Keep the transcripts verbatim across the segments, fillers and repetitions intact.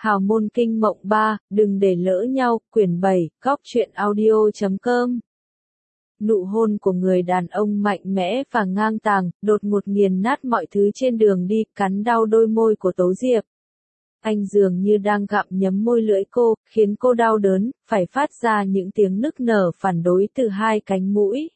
Hào môn kinh mộng ba, đừng để lỡ nhau, quyển bảy, góc truyện audio chấm com. Nụ hôn của người đàn ông mạnh mẽ và ngang tàng, đột ngột nghiền nát mọi thứ trên đường đi, cắn đau đôi môi của Tố Diệp. Anh dường như đang gặm nhấm môi lưỡi cô, khiến cô đau đớn, phải phát ra những tiếng nức nở phản đối từ hai cánh mũi.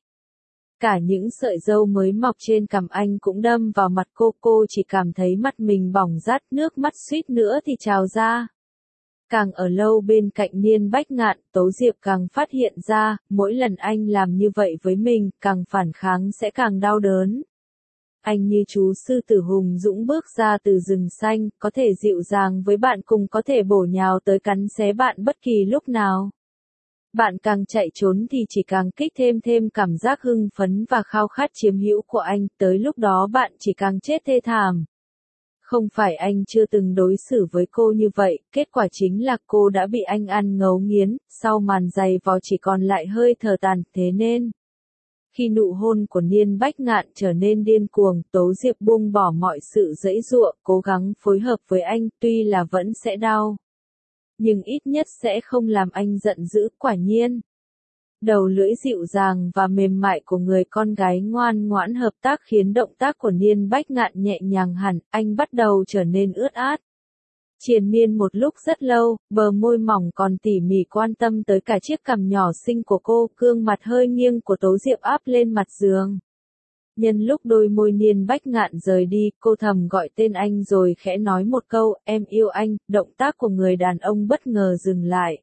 Cả những sợi râu mới mọc trên cằm anh cũng đâm vào mặt cô, cô chỉ cảm thấy mặt mình bỏng rát, nước mắt suýt nữa thì trào ra. Càng ở lâu bên cạnh Niên Bách Ngạn, Tố Diệp càng phát hiện ra, mỗi lần anh làm như vậy với mình, càng phản kháng sẽ càng đau đớn. Anh như chú sư tử hùng dũng bước ra từ rừng xanh, có thể dịu dàng với bạn, cùng có thể bổ nhào tới cắn xé bạn bất kỳ lúc nào. Bạn càng chạy trốn thì chỉ càng kích thêm thêm cảm giác hưng phấn và khao khát chiếm hữu của anh, tới lúc đó bạn chỉ càng chết thê thảm. Không phải anh chưa từng đối xử với cô như vậy, kết quả chính là cô đã bị anh ăn ngấu nghiến, sau màn giày vò chỉ còn lại hơi thở tàn, thế nên. Khi nụ hôn của Niên Bách Ngạn trở nên điên cuồng, Tố Diệp buông bỏ mọi sự giãy giụa, cố gắng phối hợp với anh, tuy là vẫn sẽ đau. Nhưng ít nhất sẽ không làm anh giận dữ, quả nhiên. Đầu lưỡi dịu dàng và mềm mại của người con gái ngoan ngoãn hợp tác khiến động tác của Niên Bách Ngạn nhẹ nhàng hẳn, anh bắt đầu trở nên ướt át. Triền miên một lúc rất lâu, bờ môi mỏng còn tỉ mỉ quan tâm tới cả chiếc cằm nhỏ xinh của cô, gương mặt hơi nghiêng của Tố Diệp áp lên mặt giường. Nhân lúc đôi môi Niên Bách Ngạn rời đi, cô thầm gọi tên anh rồi khẽ nói một câu, em yêu anh, động tác của người đàn ông bất ngờ dừng lại.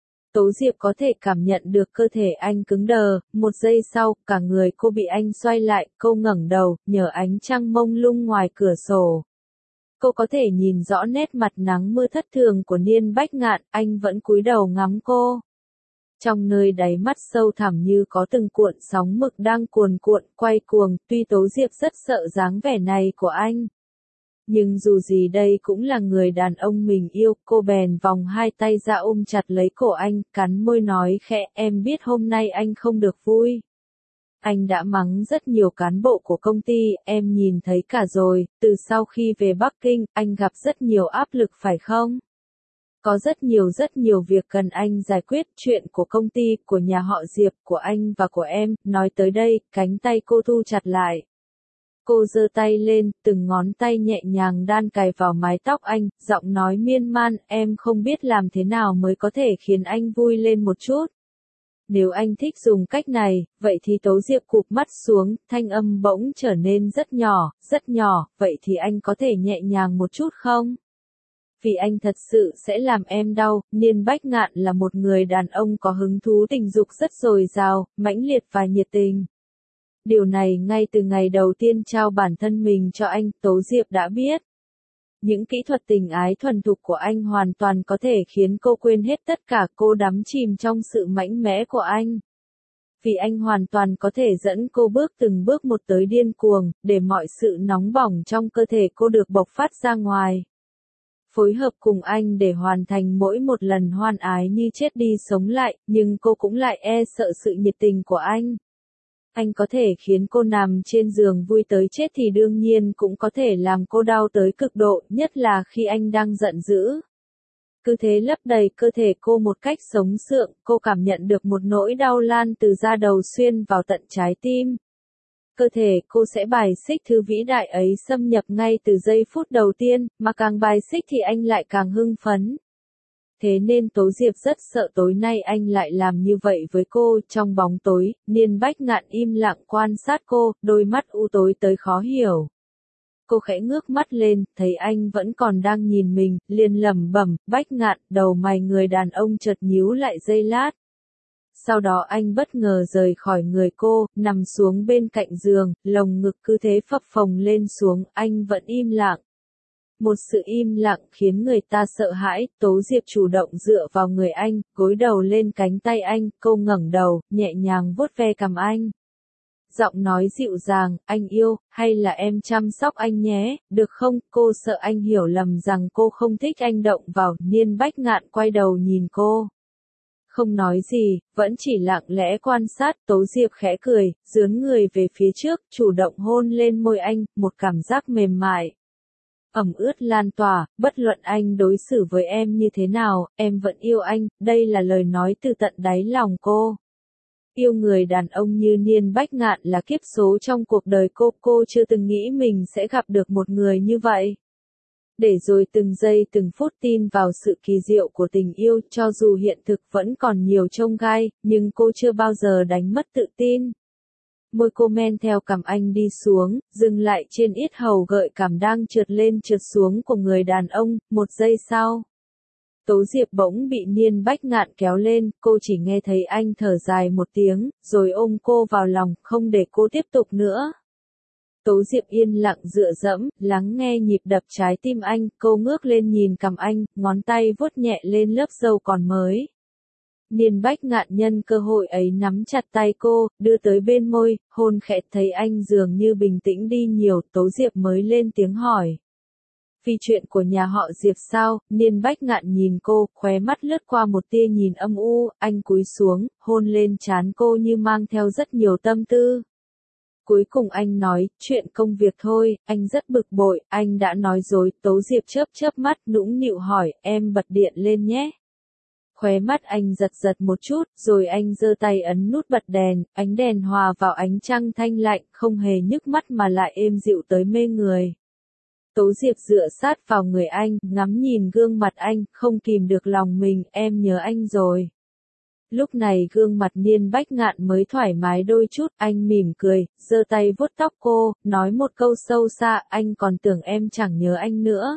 Tố Diệp có thể cảm nhận được cơ thể anh cứng đờ, một giây sau, cả người cô bị anh xoay lại, cô ngẩng đầu, nhờ ánh trăng mông lung ngoài cửa sổ. Cô có thể nhìn rõ nét mặt nắng mưa thất thường của Niên Bách Ngạn, anh vẫn cúi đầu ngắm cô. Trong nơi đáy mắt sâu thẳm như có từng cuộn sóng mực đang cuồn cuộn, quay cuồng, tuy Tố Diệp rất sợ dáng vẻ này của anh. Nhưng dù gì đây cũng là người đàn ông mình yêu, cô bèn vòng hai tay ra ôm chặt lấy cổ anh, cắn môi nói khẽ, em biết hôm nay anh không được vui. Anh đã mắng rất nhiều cán bộ của công ty, em nhìn thấy cả rồi, từ sau khi về Bắc Kinh, anh gặp rất nhiều áp lực phải không? Có rất nhiều rất nhiều việc cần anh giải quyết, chuyện của công ty, của nhà họ Diệp, của anh và của em, nói tới đây, cánh tay cô thu chặt lại. Cô giơ tay lên, từng ngón tay nhẹ nhàng đan cài vào mái tóc anh, giọng nói miên man, em không biết làm thế nào mới có thể khiến anh vui lên một chút. Nếu anh thích dùng cách này, vậy thì Tố Diệp cụp mắt xuống, thanh âm bỗng trở nên rất nhỏ, rất nhỏ, vậy thì anh có thể nhẹ nhàng một chút không? Vì anh thật sự sẽ làm em đau. Niên Bách Ngạn là một người đàn ông có hứng thú tình dục rất dồi dào, mãnh liệt và nhiệt tình. Điều này ngay từ ngày đầu tiên trao bản thân mình cho anh, Tố Diệp đã biết. Những kỹ thuật tình ái thuần thục của anh hoàn toàn có thể khiến cô quên hết tất cả, cô đắm chìm trong sự mạnh mẽ của anh. Vì anh hoàn toàn có thể dẫn cô bước từng bước một tới điên cuồng, để mọi sự nóng bỏng trong cơ thể cô được bộc phát ra ngoài. Phối hợp cùng anh để hoàn thành mỗi một lần hoan ái như chết đi sống lại, nhưng cô cũng lại e sợ sự nhiệt tình của anh. Anh có thể khiến cô nằm trên giường vui tới chết thì đương nhiên cũng có thể làm cô đau tới cực độ, nhất là khi anh đang giận dữ. Cứ thế lấp đầy cơ thể cô một cách sống sượng, cô cảm nhận được một nỗi đau lan từ da đầu xuyên vào tận trái tim. Cơ thể cô sẽ bài xích thứ vĩ đại ấy xâm nhập ngay từ giây phút đầu tiên, mà càng bài xích thì anh lại càng hưng phấn. Thế nên Tố Diệp rất sợ tối nay anh lại làm như vậy với cô. Trong bóng tối, Niên Bách Ngạn im lặng quan sát cô, đôi mắt u tối tới khó hiểu. Cô khẽ ngước mắt lên, thấy anh vẫn còn đang nhìn mình, liền lẩm bẩm, Bách Ngạn, đầu mày người đàn ông chợt nhíu lại giây lát. Sau đó anh bất ngờ rời khỏi người cô, nằm xuống bên cạnh giường, lồng ngực cứ thế phập phồng lên xuống, anh vẫn im lặng. Một sự im lặng khiến người ta sợ hãi, Tố Diệp chủ động dựa vào người anh, gối đầu lên cánh tay anh, cô ngẩng đầu, nhẹ nhàng vuốt ve cằm anh. Giọng nói dịu dàng, anh yêu, hay là em chăm sóc anh nhé, được không? Cô sợ anh hiểu lầm rằng cô không thích anh động vào. Niên Bách Ngạn quay đầu nhìn cô. Không nói gì, vẫn chỉ lặng lẽ quan sát. Tố Diệp khẽ cười, dướn người về phía trước, chủ động hôn lên môi anh, một cảm giác mềm mại. ẩm ướt lan tỏa, bất luận anh đối xử với em như thế nào, em vẫn yêu anh, đây là lời nói từ tận đáy lòng cô. Yêu người đàn ông như Niên Bách Ngạn là kiếp số trong cuộc đời cô, cô chưa từng nghĩ mình sẽ gặp được một người như vậy. Để rồi từng giây từng phút tin vào sự kỳ diệu của tình yêu, cho dù hiện thực vẫn còn nhiều chông gai, nhưng cô chưa bao giờ đánh mất tự tin. Môi cô men theo cằm anh đi xuống, dừng lại trên yết hầu gợi cảm đang trượt lên trượt xuống của người đàn ông, một giây sau. Tố Diệp bỗng bị Niên Bách Ngạn kéo lên, cô chỉ nghe thấy anh thở dài một tiếng, rồi ôm cô vào lòng, không để cô tiếp tục nữa. Tố Diệp yên lặng dựa dẫm, lắng nghe nhịp đập trái tim anh, cô ngước lên nhìn cằm anh, ngón tay vuốt nhẹ lên lớp râu còn mới. Niên Bách Ngạn nhân cơ hội ấy nắm chặt tay cô, đưa tới bên môi, hôn khẽ, thấy anh dường như bình tĩnh đi nhiều, Tố Diệp mới lên tiếng hỏi. Vì chuyện của nhà họ Diệp sao? Niên Bách Ngạn nhìn cô, khóe mắt lướt qua một tia nhìn âm u, anh cúi xuống, hôn lên trán cô như mang theo rất nhiều tâm tư. Cuối cùng anh nói, chuyện công việc thôi, anh rất bực bội, anh đã nói dối, Tố Diệp chớp chớp mắt, nũng nịu hỏi, em bật điện lên nhé. Khóe mắt anh giật giật một chút, rồi anh giơ tay ấn nút bật đèn, ánh đèn hòa vào ánh trăng thanh lạnh, không hề nhức mắt mà lại êm dịu tới mê người. Tố Diệp dựa sát vào người anh, ngắm nhìn gương mặt anh, không kìm được lòng mình, em nhớ anh rồi. Lúc này gương mặt Niên Bách Ngạn mới thoải mái đôi chút, anh mỉm cười, giơ tay vuốt tóc cô, nói một câu sâu xa, anh còn tưởng em chẳng nhớ anh nữa.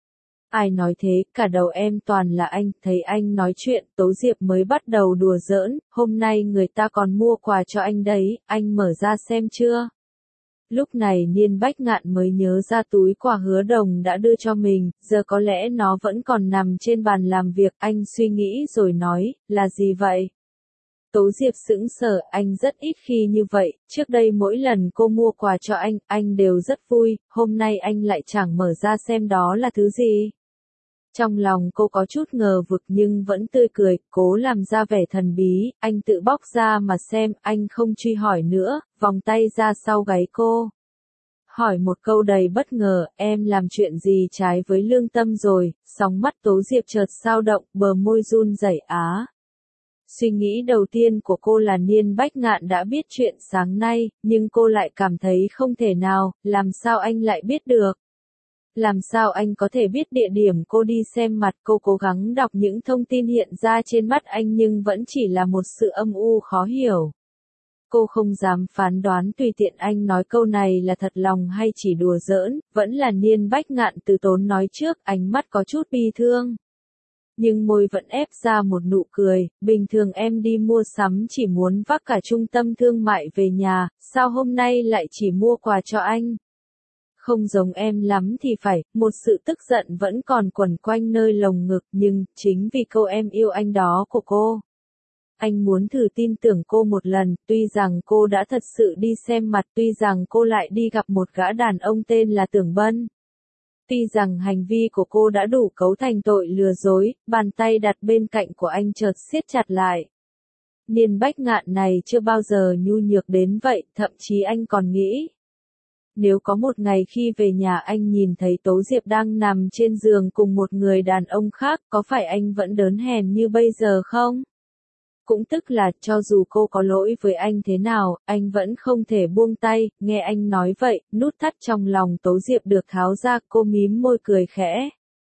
Ai nói thế, cả đầu em toàn là anh, thấy anh nói chuyện, Tố Diệp mới bắt đầu đùa giỡn, hôm nay người ta còn mua quà cho anh đấy, anh mở ra xem chưa? Lúc này Niên Bách Ngạn mới nhớ ra túi quà Hứa Đồng đã đưa cho mình, giờ có lẽ nó vẫn còn nằm trên bàn làm việc, anh suy nghĩ rồi nói, là gì vậy? Tố Diệp sững sờ, anh rất ít khi như vậy, trước đây mỗi lần cô mua quà cho anh, anh đều rất vui, hôm nay anh lại chẳng mở ra xem đó là thứ gì. Trong lòng cô có chút ngờ vực nhưng vẫn tươi cười, cố làm ra vẻ thần bí, anh tự bóc ra mà xem, anh không truy hỏi nữa, vòng tay ra sau gáy cô. Hỏi một câu đầy bất ngờ, em làm chuyện gì trái với lương tâm rồi, sóng mắt Tố Diệp chợt dao động, bờ môi run rẩy á. Suy nghĩ đầu tiên của cô là Niên Bách Ngạn đã biết chuyện sáng nay, nhưng cô lại cảm thấy không thể nào, làm sao anh lại biết được? Làm sao anh có thể biết địa điểm cô đi xem mặt? Cô cố gắng đọc những thông tin hiện ra trên mắt anh nhưng vẫn chỉ là một sự âm u khó hiểu. Cô không dám phán đoán tùy tiện anh nói câu này là thật lòng hay chỉ đùa giỡn, vẫn là Niên Bách Ngạn từ tốn nói trước, ánh mắt có chút bi thương. Nhưng môi vẫn ép ra một nụ cười, bình thường em đi mua sắm chỉ muốn vác cả trung tâm thương mại về nhà, sao hôm nay lại chỉ mua quà cho anh? Không giống em lắm thì phải, một sự tức giận vẫn còn quẩn quanh nơi lồng ngực, nhưng, chính vì câu em yêu anh đó của cô. Anh muốn thử tin tưởng cô một lần, tuy rằng cô đã thật sự đi xem mặt, tuy rằng cô lại đi gặp một gã đàn ông tên là Tưởng Bân. Tuy rằng hành vi của cô đã đủ cấu thành tội lừa dối, bàn tay đặt bên cạnh của anh chợt siết chặt lại. Niên Bách Ngạn này chưa bao giờ nhu nhược đến vậy, thậm chí anh còn nghĩ. Nếu có một ngày khi về nhà anh nhìn thấy Tố Diệp đang nằm trên giường cùng một người đàn ông khác, có phải anh vẫn đớn hèn như bây giờ không? Cũng tức là, cho dù cô có lỗi với anh thế nào, anh vẫn không thể buông tay, nghe anh nói vậy, nút thắt trong lòng Tố Diệp được tháo ra, cô mím môi cười khẽ.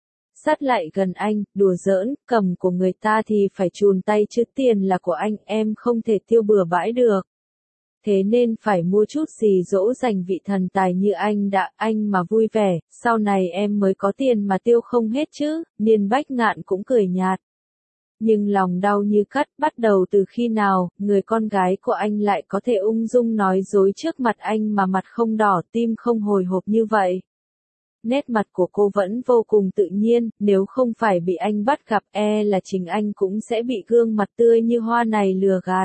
Sát lại gần anh, đùa giỡn, cầm của người ta thì phải chùn tay chứ tiền là của anh, em không thể tiêu bừa bãi được. Thế nên phải mua chút gì dỗ dành vị thần tài như anh đã, anh mà vui vẻ, sau này em mới có tiền mà tiêu không hết chứ, Niên Bách Ngạn cũng cười nhạt. Nhưng lòng đau như cắt, bắt đầu từ khi nào, người con gái của anh lại có thể ung dung nói dối trước mặt anh mà mặt không đỏ, tim không hồi hộp như vậy. Nét mặt của cô vẫn vô cùng tự nhiên, nếu không phải bị anh bắt gặp e là chính anh cũng sẽ bị gương mặt tươi như hoa này lừa gạt.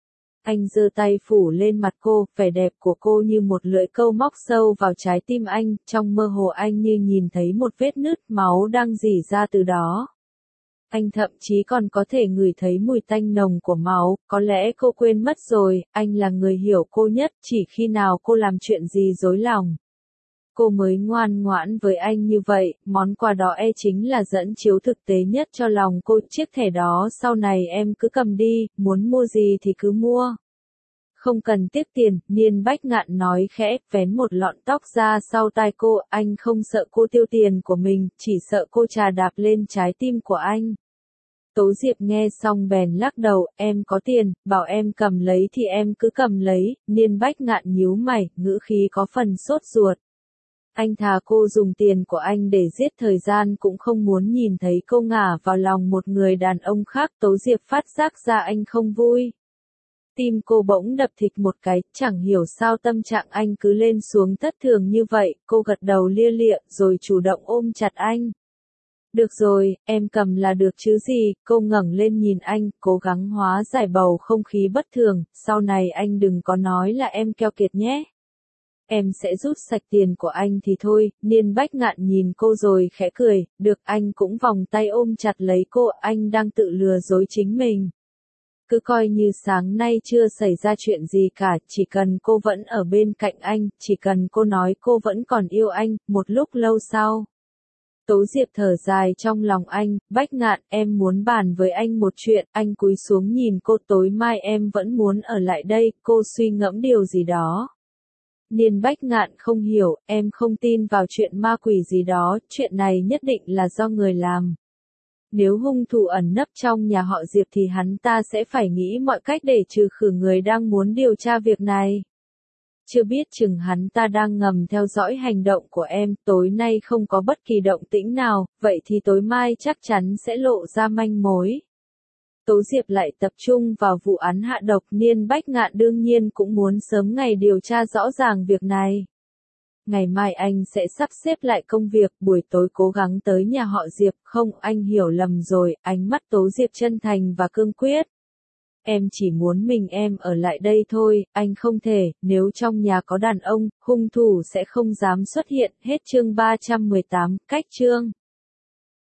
Anh giơ tay phủ lên mặt cô, vẻ đẹp của cô như một lưỡi câu móc sâu vào trái tim anh, trong mơ hồ anh như nhìn thấy một vết nứt máu đang rỉ ra từ đó. Anh thậm chí còn có thể ngửi thấy mùi tanh nồng của máu, có lẽ cô quên mất rồi, anh là người hiểu cô nhất, chỉ khi nào cô làm chuyện gì dối lòng. cô mới ngoan ngoãn với anh như vậy, món quà đó e chính là dẫn chiếu thực tế nhất cho lòng cô, chiếc thẻ đó sau này em cứ cầm đi, muốn mua gì thì cứ mua. Không cần tiếc tiền, Niên Bách Ngạn nói khẽ, vén một lọn tóc ra sau tai cô, anh không sợ cô tiêu tiền của mình, chỉ sợ cô trà đạp lên trái tim của anh. Tố Diệp nghe xong bèn lắc đầu, em có tiền, bảo em cầm lấy thì em cứ cầm lấy, Niên Bách Ngạn nhíu mày, ngữ khí có phần sốt ruột. Anh thà cô dùng tiền của anh để giết thời gian cũng không muốn nhìn thấy cô ngả vào lòng một người đàn ông khác. Tố Diệp phát giác ra anh không vui. Tim cô bỗng đập thịch một cái, chẳng hiểu sao tâm trạng anh cứ lên xuống thất thường như vậy, cô gật đầu lia lịa rồi chủ động ôm chặt anh. Được rồi, em cầm là được chứ gì, cô ngẩng lên nhìn anh, cố gắng hóa giải bầu không khí bất thường, sau này anh đừng có nói là em keo kiệt nhé. Em sẽ rút sạch tiền của anh thì thôi. Niên Bách Ngạn nhìn cô rồi khẽ cười, được. Anh cũng vòng tay ôm chặt lấy cô, anh đang tự lừa dối chính mình. Cứ coi như sáng nay chưa xảy ra chuyện gì cả, chỉ cần cô vẫn ở bên cạnh anh, chỉ cần cô nói cô vẫn còn yêu anh, một lúc lâu sau. Tố Diệp thở dài trong lòng anh, Bách Ngạn, em muốn bàn với anh một chuyện, anh cúi xuống nhìn cô, tối mai em vẫn muốn ở lại đây, cô suy ngẫm điều gì đó. Niên Bách Ngạn không hiểu, em không tin vào chuyện ma quỷ gì đó, chuyện này nhất định là do người làm. Nếu hung thủ ẩn nấp trong nhà họ Diệp thì hắn ta sẽ phải nghĩ mọi cách để trừ khử người đang muốn điều tra việc này. Chưa biết chừng hắn ta đang ngầm theo dõi hành động của em, tối nay không có bất kỳ động tĩnh nào, vậy thì tối mai chắc chắn sẽ lộ ra manh mối. Tố Diệp lại tập trung vào vụ án hạ độc. Niên Bách Ngạn đương nhiên cũng muốn sớm ngày điều tra rõ ràng việc này. Ngày mai anh sẽ sắp xếp lại công việc, buổi tối cố gắng tới nhà họ Diệp. Không, anh hiểu lầm rồi, ánh mắt Tố Diệp chân thành và cương quyết. Em chỉ muốn mình em ở lại đây thôi, anh không thể, nếu trong nhà có đàn ông, hung thủ sẽ không dám xuất hiện. Hết chương ba trăm mười tám, cách chương.